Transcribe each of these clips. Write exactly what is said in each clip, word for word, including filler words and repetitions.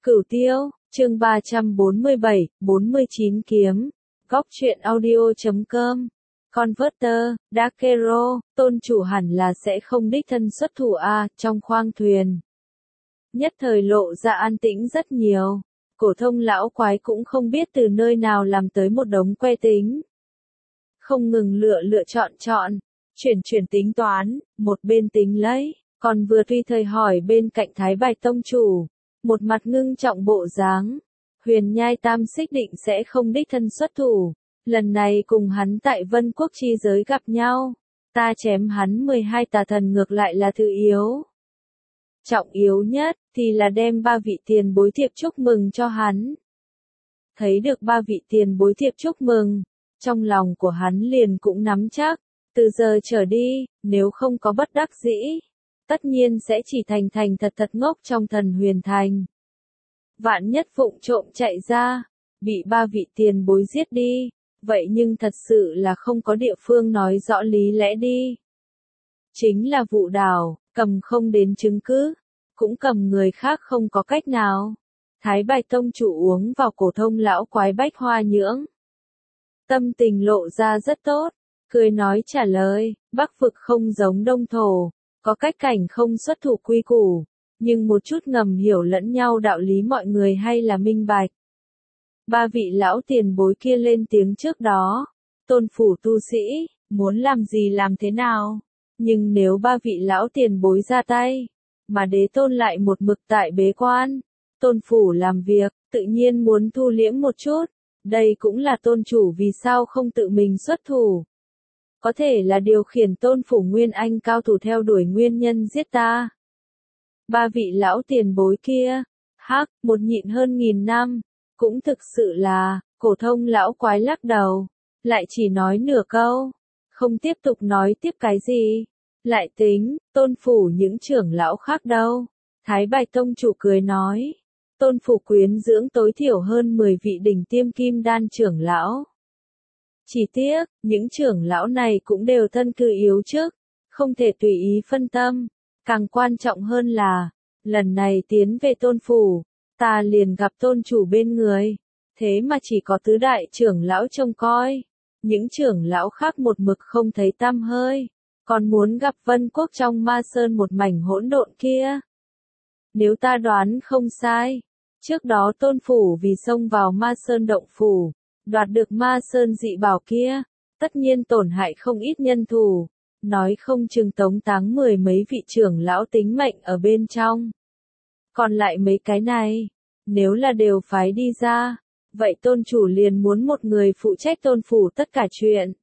Cửu Tiêu, chương ba trăm bốn mươi bảy, bốn mươi chín kiếm. Góc truyện audio chấm com. Converter, Dakero, tôn chủ hẳn là sẽ không đích thân xuất thủ a, trong khoang thuyền. Nhất thời lộ ra an tĩnh rất nhiều. Cổ thông lão quái cũng không biết từ nơi nào làm tới một đống que tính. Không ngừng lựa lựa chọn chọn, chuyển chuyển tính toán, một bên tính lấy, còn vừa tùy thời hỏi bên cạnh Thái Bạch tông chủ, một mặt ngưng trọng bộ dáng. Huyền Nhai Tam Xích định sẽ không đích thân xuất thủ, lần này cùng hắn tại Vân Quốc chi giới gặp nhau, ta chém hắn mười hai tà thần ngược lại là thứ yếu. Trọng yếu nhất thì là đem ba vị tiền bối thiệp chúc mừng cho hắn. Thấy được ba vị tiền bối thiệp chúc mừng, trong lòng của hắn liền cũng nắm chắc, từ giờ trở đi, nếu không có bất đắc dĩ, tất nhiên sẽ chỉ thành thành thật thật ngốc trong Thần Huyền Thành. Vạn nhất vụng trộm chạy ra, bị ba vị tiền bối giết đi, vậy nhưng thật sự là không có địa phương nói rõ lý lẽ đi. Chính là vụ đảo, cầm không đến chứng cứ, cũng cầm người khác không có cách nào. Thái Bạch tông chủ uống vào cổ thông lão quái bách hoa nhưỡng. Tâm tình lộ ra rất tốt, cười nói trả lời, Bắc vực không giống Đông thổ, có cách cảnh không xuất thủ quy củ, nhưng một chút ngầm hiểu lẫn nhau đạo lý mọi người hay là minh bạch. Ba vị lão tiền bối kia lên tiếng trước đó, tôn phủ tu sĩ, muốn làm gì làm thế nào, nhưng nếu ba vị lão tiền bối ra tay, mà đế tôn lại một mực tại bế quan, tôn phủ làm việc, tự nhiên muốn thu liễm một chút, đây cũng là tôn chủ vì sao không tự mình xuất thủ. Có thể là điều khiển tôn phủ Nguyên Anh cao thủ theo đuổi nguyên nhân giết ta. Ba vị lão tiền bối kia, hắc, một nhịn hơn nghìn năm, cũng thực sự là, cổ thông lão quái lắc đầu, lại chỉ nói nửa câu, không tiếp tục nói tiếp cái gì. Lại tính, tôn phủ những trưởng lão khác đâu. Thái Bạch tông chủ cười nói, tôn phủ quyến dưỡng tối thiểu hơn mười vị đỉnh tiêm kim đan trưởng lão. Chỉ tiếc, những trưởng lão này cũng đều thân cư yếu trước, không thể tùy ý phân tâm. Càng quan trọng hơn là, lần này tiến về tôn phủ, ta liền gặp tôn chủ bên người, thế mà chỉ có tứ đại trưởng lão trông coi. Những trưởng lão khác một mực không thấy tăm hơi, còn muốn gặp Vân Quốc trong Ma Sơn một mảnh hỗn độn kia. Nếu ta đoán không sai, trước đó tôn phủ vì xông vào Ma Sơn động phủ, đoạt được Ma Sơn dị bảo kia, tất nhiên tổn hại không ít nhân thủ, nói không chừng tống táng mười mấy vị trưởng lão tính mệnh ở bên trong. Còn lại mấy cái này, nếu là đều phái đi ra, vậy tôn chủ liền muốn một người phụ trách tôn phủ tất cả chuyện.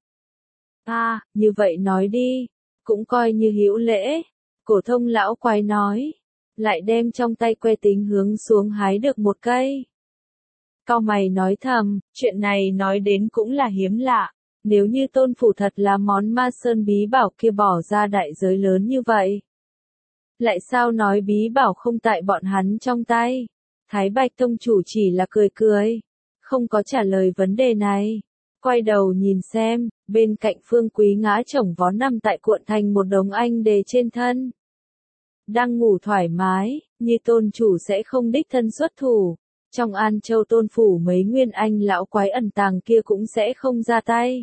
À, như vậy nói đi, cũng coi như hữu lễ, cổ thông lão quái nói, lại đem trong tay que tính hướng xuống hái được một cây. Cau mày nói thầm, chuyện này nói đến cũng là hiếm lạ, nếu như tôn phủ thật là món Ma Sơn bí bảo kia bỏ ra đại giới lớn như vậy. Lại sao nói bí bảo không tại bọn hắn trong tay? Thái Bạch tông chủ chỉ là cười cười, không có trả lời vấn đề này. Quay đầu nhìn xem, bên cạnh Phương Quý ngã chồng vó nằm tại cuộn thành một đống anh đề trên thân. Đang ngủ thoải mái, như tôn chủ sẽ không đích thân xuất thủ. Trong An Châu tôn phủ mấy nguyên anh lão quái ẩn tàng kia cũng sẽ không ra tay.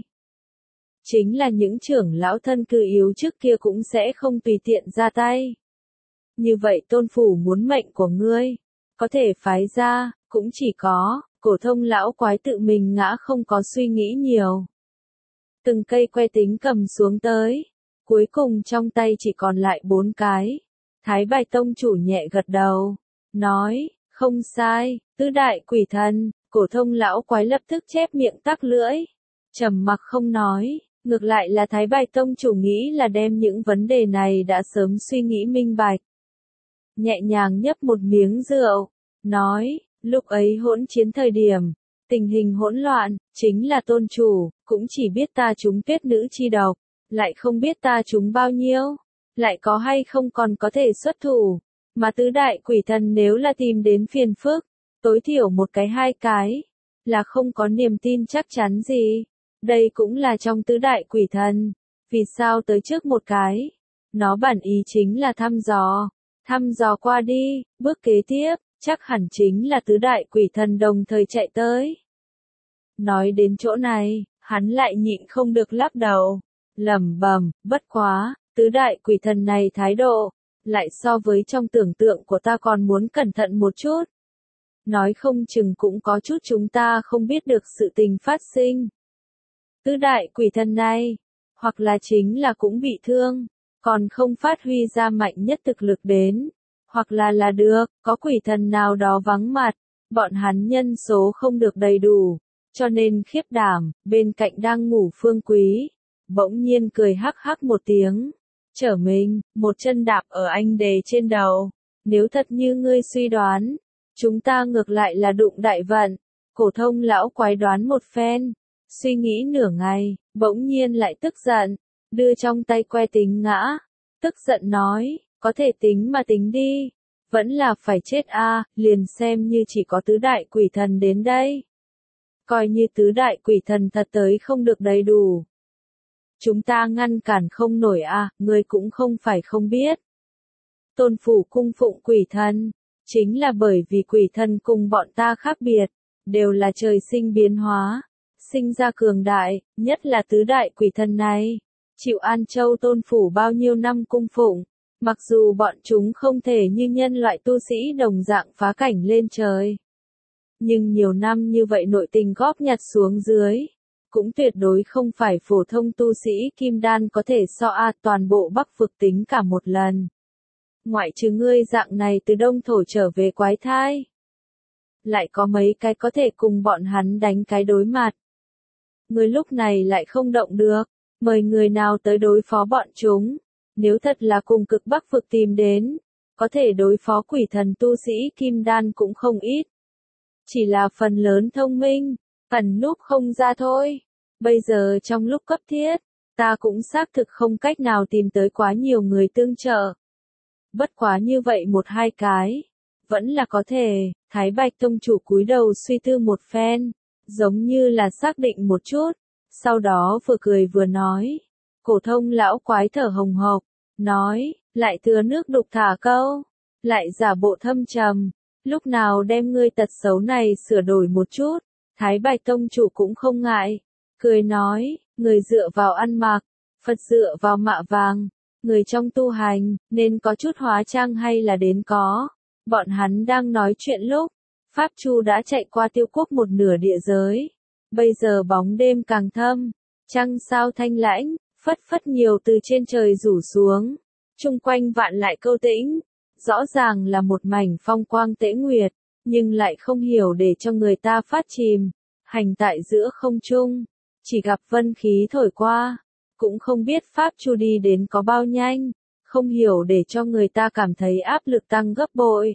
Chính là những trưởng lão thân cư yếu trước kia cũng sẽ không tùy tiện ra tay. Như vậy tôn phủ muốn mệnh của ngươi, có thể phái ra, cũng chỉ có, cổ thông lão quái tự mình ngã không có suy nghĩ nhiều. Từng cây que tính cầm xuống tới, cuối cùng trong tay chỉ còn lại bốn cái. Thái Bạch tông chủ nhẹ gật đầu, nói, không sai, tứ đại quỷ thần. Cổ thông lão quái lập tức chép miệng tắc lưỡi, trầm mặc không nói, ngược lại là Thái Bạch tông chủ nghĩ là đem những vấn đề này đã sớm suy nghĩ minh bạch. Nhẹ nhàng nhấp một miếng rượu, nói, lúc ấy hỗn chiến thời điểm, tình hình hỗn loạn, chính là tôn chủ, cũng chỉ biết ta trúng tuyết nữ chi độc, lại không biết ta trúng bao nhiêu, lại có hay không còn có thể xuất thủ, mà tứ đại quỷ thần nếu là tìm đến phiền phức, tối thiểu một cái hai cái, là không có niềm tin chắc chắn gì. Đây cũng là trong tứ đại quỷ thần, vì sao tới trước một cái, nó bản ý chính là thăm dò. Thăm dò qua đi, bước kế tiếp, chắc hẳn chính là tứ đại quỷ thần đồng thời chạy tới. Nói đến chỗ này, hắn lại nhịn không được lắc đầu, lẩm bẩm, bất quá, tứ đại quỷ thần này thái độ, lại so với trong tưởng tượng của ta còn muốn cẩn thận một chút. Nói không chừng cũng có chút chúng ta không biết được sự tình phát sinh. Tứ đại quỷ thần này, hoặc là chính là cũng bị thương, còn không phát huy ra mạnh nhất thực lực đến, hoặc là là được, có quỷ thần nào đó vắng mặt, bọn hắn nhân số không được đầy đủ, cho nên khiếp đảm, bên cạnh đang ngủ Phương Quý, bỗng nhiên cười hắc hắc một tiếng, trở mình, một chân đạp ở anh đề trên đầu, nếu thật như ngươi suy đoán, chúng ta ngược lại là đụng đại vận. Cổ thông lão quái đoán một phen, suy nghĩ nửa ngày, bỗng nhiên lại tức giận, đưa trong tay que tính ngã, tức giận nói, có thể tính mà tính đi, vẫn là phải chết a, liền xem như chỉ có tứ đại quỷ thần đến đây. Coi như tứ đại quỷ thần thật tới không được đầy đủ. Chúng ta ngăn cản không nổi a, ngươi cũng không phải không biết. Tôn phủ cung phụng quỷ thần, chính là bởi vì quỷ thần cùng bọn ta khác biệt, đều là trời sinh biến hóa, sinh ra cường đại, nhất là tứ đại quỷ thần này. Chịu An Châu tôn phủ bao nhiêu năm cung phụng, mặc dù bọn chúng không thể như nhân loại tu sĩ đồng dạng phá cảnh lên trời. Nhưng nhiều năm như vậy nội tình góp nhặt xuống dưới, cũng tuyệt đối không phải phổ thông tu sĩ kim đan có thể so a toàn bộ Bắc vực tính cả một lần. Ngoại trừ ngươi dạng này từ đông thổ trở về quái thai. Lại có mấy cái có thể cùng bọn hắn đánh cái đối mặt. Ngươi lúc này lại không động được, mời người nào tới đối phó bọn chúng. Nếu thật là cùng cực Bắc vực tìm đến, có thể đối phó quỷ thần tu sĩ kim đan cũng không ít. Chỉ là phần lớn thông minh, ẩn núp không ra thôi. Bây giờ trong lúc cấp thiết, ta cũng xác thực không cách nào tìm tới quá nhiều người tương trợ. Bất quá như vậy một hai cái, vẫn là có thể. Thái Bạch tông chủ cúi đầu suy tư một phen, giống như là xác định một chút, sau đó vừa cười vừa nói. Cổ thông lão quái thở hồng hộc, nói, lại thừa nước đục thả câu, lại giả bộ thâm trầm, lúc nào đem ngươi tật xấu này sửa đổi một chút. Thái Bạch tông chủ cũng không ngại, cười nói, người dựa vào ăn mặc, Phật dựa vào mạ vàng, người trong tu hành, nên có chút hóa trang hay là đến có. Bọn hắn đang nói chuyện lúc, Pháp Chu đã chạy qua Tiêu Quốc một nửa địa giới. Bây giờ bóng đêm càng thâm, trăng sao thanh lãnh, phất phất nhiều từ trên trời rủ xuống. Chung quanh vạn lại câu tĩnh, rõ ràng là một mảnh phong quang tễ nguyệt, nhưng lại không hiểu để cho người ta phát chìm. Hành tại giữa không trung, chỉ gặp vân khí thổi qua, cũng không biết Pháp Chu đi đến có bao nhanh, không hiểu để cho người ta cảm thấy áp lực tăng gấp bội.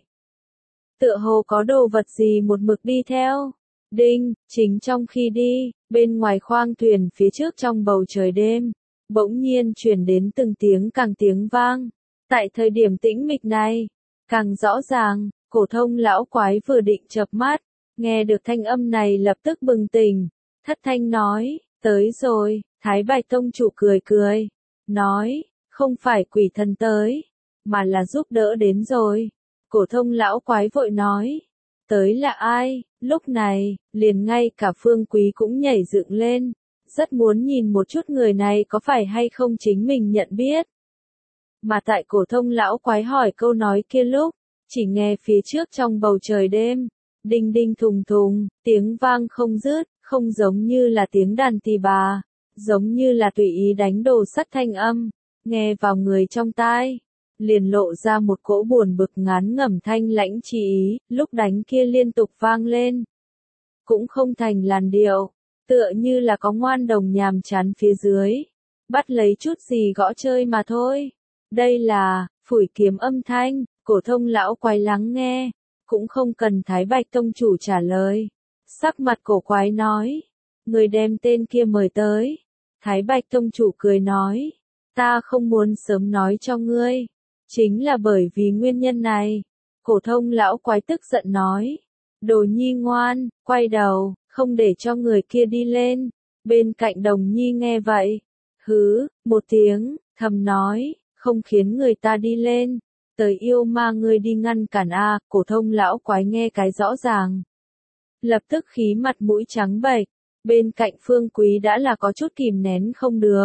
Tựa hồ có đồ vật gì một mực đi theo. Đinh, chính trong khi đi, bên ngoài khoang thuyền phía trước trong bầu trời đêm, bỗng nhiên truyền đến từng tiếng càng tiếng vang. Tại thời điểm tĩnh mịch này, càng rõ ràng, cổ thông lão quái vừa định chợp mắt, nghe được thanh âm này lập tức bừng tỉnh, thất thanh nói, tới rồi. Thái Bạch tông chủ cười cười, nói, không phải quỷ thần tới, mà là giúp đỡ đến rồi. Cổ thông lão quái vội nói, tới là ai? Lúc này, liền ngay cả Phương Quý cũng nhảy dựng lên, rất muốn nhìn một chút người này có phải hay không chính mình nhận biết. Mà tại cổ thông lão quái hỏi câu nói kia lúc, chỉ nghe phía trước trong bầu trời đêm, đinh đinh thùng thùng, tiếng vang không dứt, không giống như là tiếng đàn tỳ bà, giống như là tùy ý đánh đồ sắt thanh âm, nghe vào người trong tai, liền lộ ra một cỗ buồn bực ngán ngẩm thanh lãnh chi ý, lúc đánh kia liên tục vang lên. Cũng không thành làn điệu, tựa như là có ngoan đồng nhàm chán phía dưới, bắt lấy chút gì gõ chơi mà thôi. Đây là, phủi kiếm âm thanh, cổ thông lão quái lắng nghe, cũng không cần Thái Bạch tông chủ trả lời. Sắc mặt cổ quái nói, người đem tên kia mời tới. Thái Bạch tông chủ cười nói, ta không muốn sớm nói cho ngươi, chính là bởi vì nguyên nhân này. Cổ thông lão quái tức giận nói, đồ nhi ngoan, quay đầu, không để cho người kia đi lên. Bên cạnh đồng nhi nghe vậy, hứ, một tiếng, thầm nói, không khiến người ta đi lên, tới yêu ma ngươi đi ngăn cản a, cổ thông lão quái nghe cái rõ ràng. Lập tức khí mặt mũi trắng bệch, bên cạnh Phương Quý đã là có chút kìm nén không được.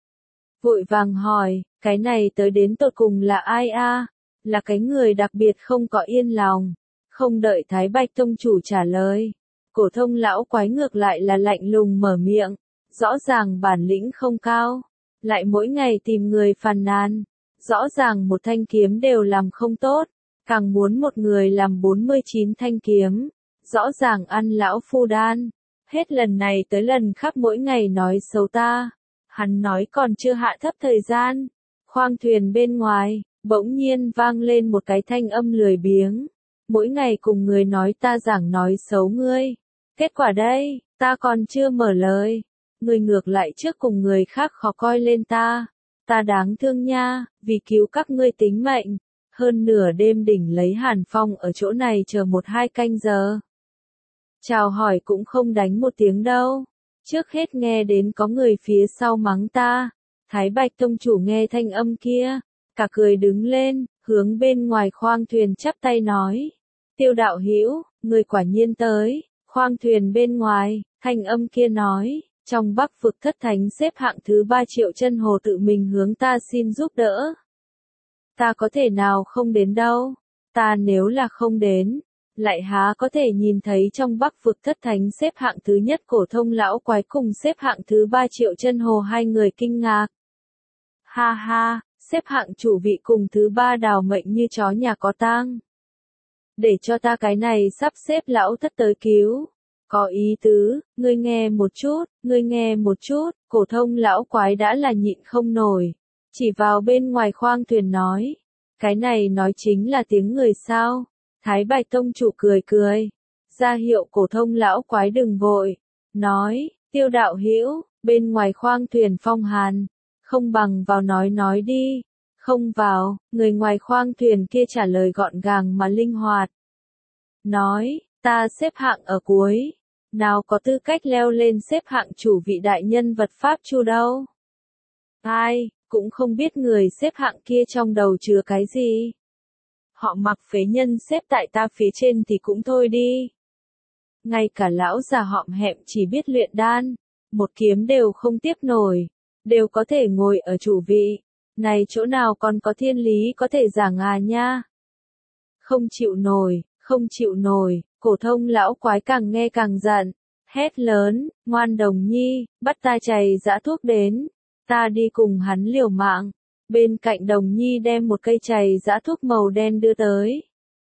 Vội vàng hỏi, cái này tới đến tột cùng là ai a? Là cái người đặc biệt không có yên lòng. Không đợi Thái Bạch Tông chủ trả lời, cổ thông lão quái ngược lại là lạnh lùng mở miệng, rõ ràng bản lĩnh không cao, lại mỗi ngày tìm người phàn nàn, rõ ràng một thanh kiếm đều làm không tốt, càng muốn một người làm bốn mươi chín thanh kiếm, rõ ràng ăn lão phu đan, hết lần này tới lần khác mỗi ngày nói xấu ta. Hắn nói còn chưa hạ thấp thời gian, khoang thuyền bên ngoài, bỗng nhiên vang lên một cái thanh âm lười biếng. Mỗi ngày cùng người nói ta giảng nói xấu ngươi. Kết quả đây, ta còn chưa mở lời. Ngươi ngược lại trước cùng người khác khó coi lên ta. Ta đáng thương nha, vì cứu các ngươi tính mệnh. Hơn nửa đêm đỉnh lấy Hàn Phong ở chỗ này chờ một hai canh giờ. Chào hỏi cũng không đánh một tiếng đâu. Trước hết nghe đến có người phía sau mắng ta. Thái Bạch Tông chủ nghe thanh âm kia, cả cười đứng lên, hướng bên ngoài khoang thuyền chắp tay nói. Tiêu đạo hữu, người quả nhiên tới. Khoang thuyền bên ngoài, thanh âm kia nói, trong Bắc vực thất thánh xếp hạng thứ ba Triệu Chân Hồ tự mình hướng ta xin giúp đỡ. Ta có thể nào không đến đâu, ta nếu là không đến, lại há có thể nhìn thấy trong Bắc vực thất thánh xếp hạng thứ nhất cổ thông lão quái cùng xếp hạng thứ ba Triệu Chân Hồ hai người kinh ngạc. Ha ha, xếp hạng chủ vị cùng thứ ba đào mệnh như chó nhà có tang. Để cho ta cái này sắp xếp lão thất tới cứu. Có ý tứ, ngươi nghe một chút, ngươi nghe một chút, cổ thông lão quái đã là nhịn không nổi. Chỉ vào bên ngoài khoang thuyền nói. Cái này nói chính là tiếng người sao? Thái Bạch Tông chủ cười cười. Ra hiệu cổ thông lão quái đừng vội. Nói, Tiêu đạo hữu, bên ngoài khoang thuyền phong hàn. Không bằng vào nói nói đi. Không vào, người ngoài khoang thuyền kia trả lời gọn gàng mà linh hoạt. Nói, ta xếp hạng ở cuối. Nào có tư cách leo lên xếp hạng chủ vị đại nhân vật Pháp Chu đâu. Ai, cũng không biết người xếp hạng kia trong đầu chứa cái gì. Họ mặc phế nhân xếp tại ta phía trên thì cũng thôi đi. Ngay cả lão già hõm hẹm chỉ biết luyện đan, một kiếm đều không tiếp nổi, đều có thể ngồi ở chủ vị. Này chỗ nào còn có thiên lý có thể giảng à nha. Không chịu nổi, không chịu nổi, cổ thông lão quái càng nghe càng giận, hét lớn, ngoan Đồng Nhi, bắt ta chày dã thuốc đến, ta đi cùng hắn liều mạng. Bên cạnh Đồng Nhi đem một cây chày dã thuốc màu đen đưa tới.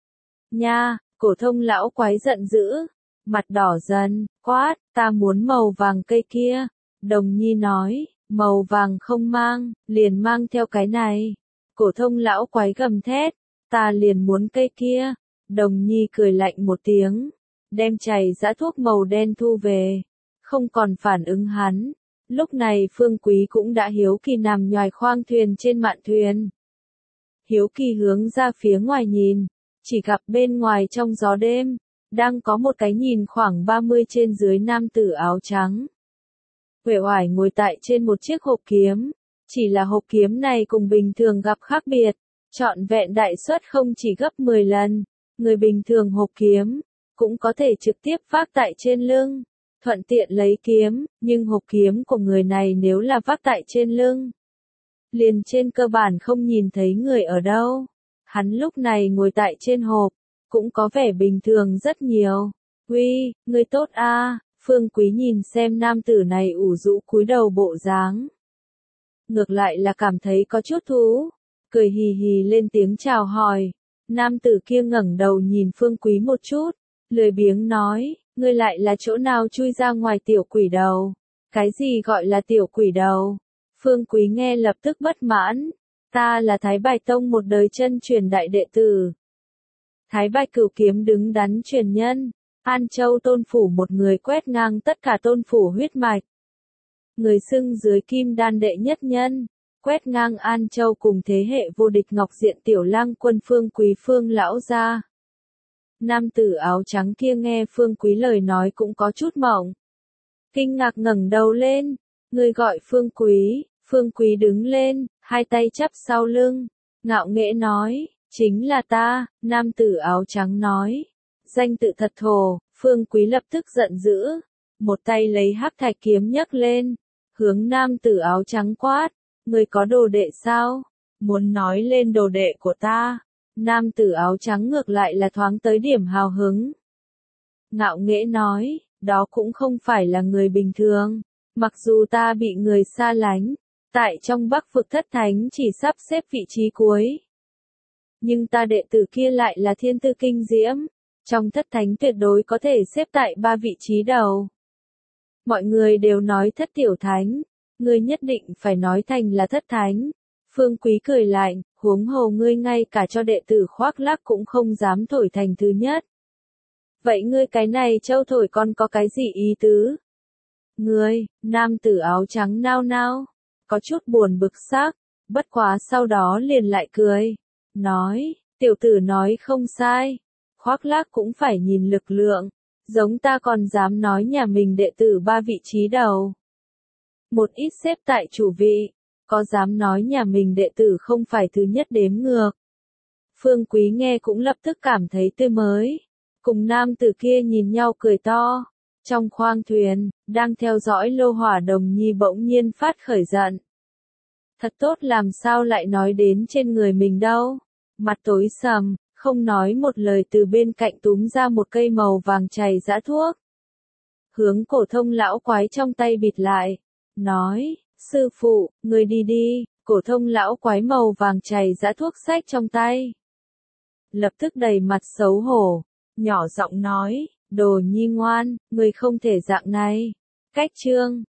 Nha, cổ thông lão quái giận dữ, mặt đỏ dần, quát, ta muốn màu vàng cây kia. Đồng Nhi nói, màu vàng không mang, liền mang theo cái này. Cổ thông lão quái gầm thét, ta liền muốn cây kia. Đồng Nhi cười lạnh một tiếng, đem chày dã thuốc màu đen thu về, không còn phản ứng hắn. Lúc này Phương Quý cũng đã hiếu kỳ nằm nhoài khoang thuyền trên mạn thuyền. Hiếu kỳ hướng ra phía ngoài nhìn, chỉ gặp bên ngoài trong gió đêm, đang có một cái nhìn khoảng ba mươi trên dưới nam tử áo trắng. Uể oải ngồi tại trên một chiếc hộp kiếm, chỉ là hộp kiếm này cùng bình thường gặp khác biệt, trọn vẹn đại suất không chỉ gấp mười lần. Người bình thường hộp kiếm, cũng có thể trực tiếp vác tại trên lưng, thuận tiện lấy kiếm, nhưng hộp kiếm của người này nếu là vác tại trên lưng, liền trên cơ bản không nhìn thấy người ở đâu. Hắn lúc này ngồi tại trên hộp, cũng có vẻ bình thường rất nhiều. Uy, người tốt a. Phương Quý nhìn xem nam tử này ủ rũ cúi đầu bộ dáng. Ngược lại là cảm thấy có chút thú, cười hì hì lên tiếng chào hỏi. Nam tử kia ngẩng đầu nhìn Phương Quý một chút, lười biếng nói, ngươi lại là chỗ nào chui ra ngoài tiểu quỷ đầu? Cái gì gọi là tiểu quỷ đầu? Phương Quý nghe lập tức bất mãn, ta là Thái Bạch Tông một đời chân truyền đại đệ tử. Thái Bạch Cửu Kiếm đứng đắn truyền nhân, An Châu Tôn Phủ một người quét ngang tất cả Tôn Phủ huyết mạch. Người xưng dưới kim đan đệ nhất nhân. Quét ngang An Châu cùng thế hệ vô địch Ngọc Diện Tiểu Lang Quân Phương Quý Phương lão gia. Nam tử áo trắng kia nghe Phương Quý lời nói cũng có chút mộng. Kinh ngạc ngẩng đầu lên, người gọi Phương Quý. Phương Quý đứng lên, hai tay chắp sau lưng, ngạo nghễ nói, Chính là ta, nam tử áo trắng nói. Danh tự thật thồ, Phương Quý lập tức giận dữ. Một tay lấy hắc thạch kiếm nhấc lên, hướng nam tử áo trắng quát. Người có đồ đệ sao? Muốn nói lên đồ đệ của ta? Nam tử áo trắng ngược lại là thoáng tới điểm hào hứng. Ngạo nghễ nói, đó cũng không phải là người bình thường. Mặc dù ta bị người xa lánh, tại trong Bắc vực thất thánh chỉ sắp xếp vị trí cuối. Nhưng ta đệ tử kia lại là thiên tư kinh diễm, trong thất thánh tuyệt đối có thể xếp tại ba vị trí đầu. Mọi người đều nói thất tiểu thánh, ngươi nhất định phải nói thành là thất thánh. Phương Quý cười lạnh, huống hồ ngươi ngay cả cho đệ tử khoác lác cũng không dám thổi thành thứ nhất. Vậy ngươi cái này châu thổi con có cái gì ý tứ? Ngươi, nam tử áo trắng nao nao, có chút buồn bực sắc, bất quá sau đó liền lại cười, nói, tiểu tử nói không sai, khoác lác cũng phải nhìn lực lượng, giống ta còn dám nói nhà mình đệ tử ba vị trí đầu. Một ít xếp tại chủ vị, có dám nói nhà mình đệ tử không phải thứ nhất đếm ngược. Phương Quý nghe cũng lập tức cảm thấy tươi mới, cùng nam tử kia nhìn nhau cười to. Trong khoang thuyền, đang theo dõi Lô Hỏa Đồng Nhi bỗng nhiên phát khởi giận. Thật tốt làm sao lại nói đến trên người mình đâu. Mặt tối sầm, không nói một lời từ bên cạnh túm ra một cây màu vàng chày giã thuốc. Hướng cổ thông lão quái trong tay bịt lại. Nói, sư phụ, người đi đi, cổ thông lão quái màu vàng chày giã thuốc xách trong tay. Lập tức đầy mặt xấu hổ, nhỏ giọng nói. Đồ Nhi ngoan, người không thể dạng này. Cách chương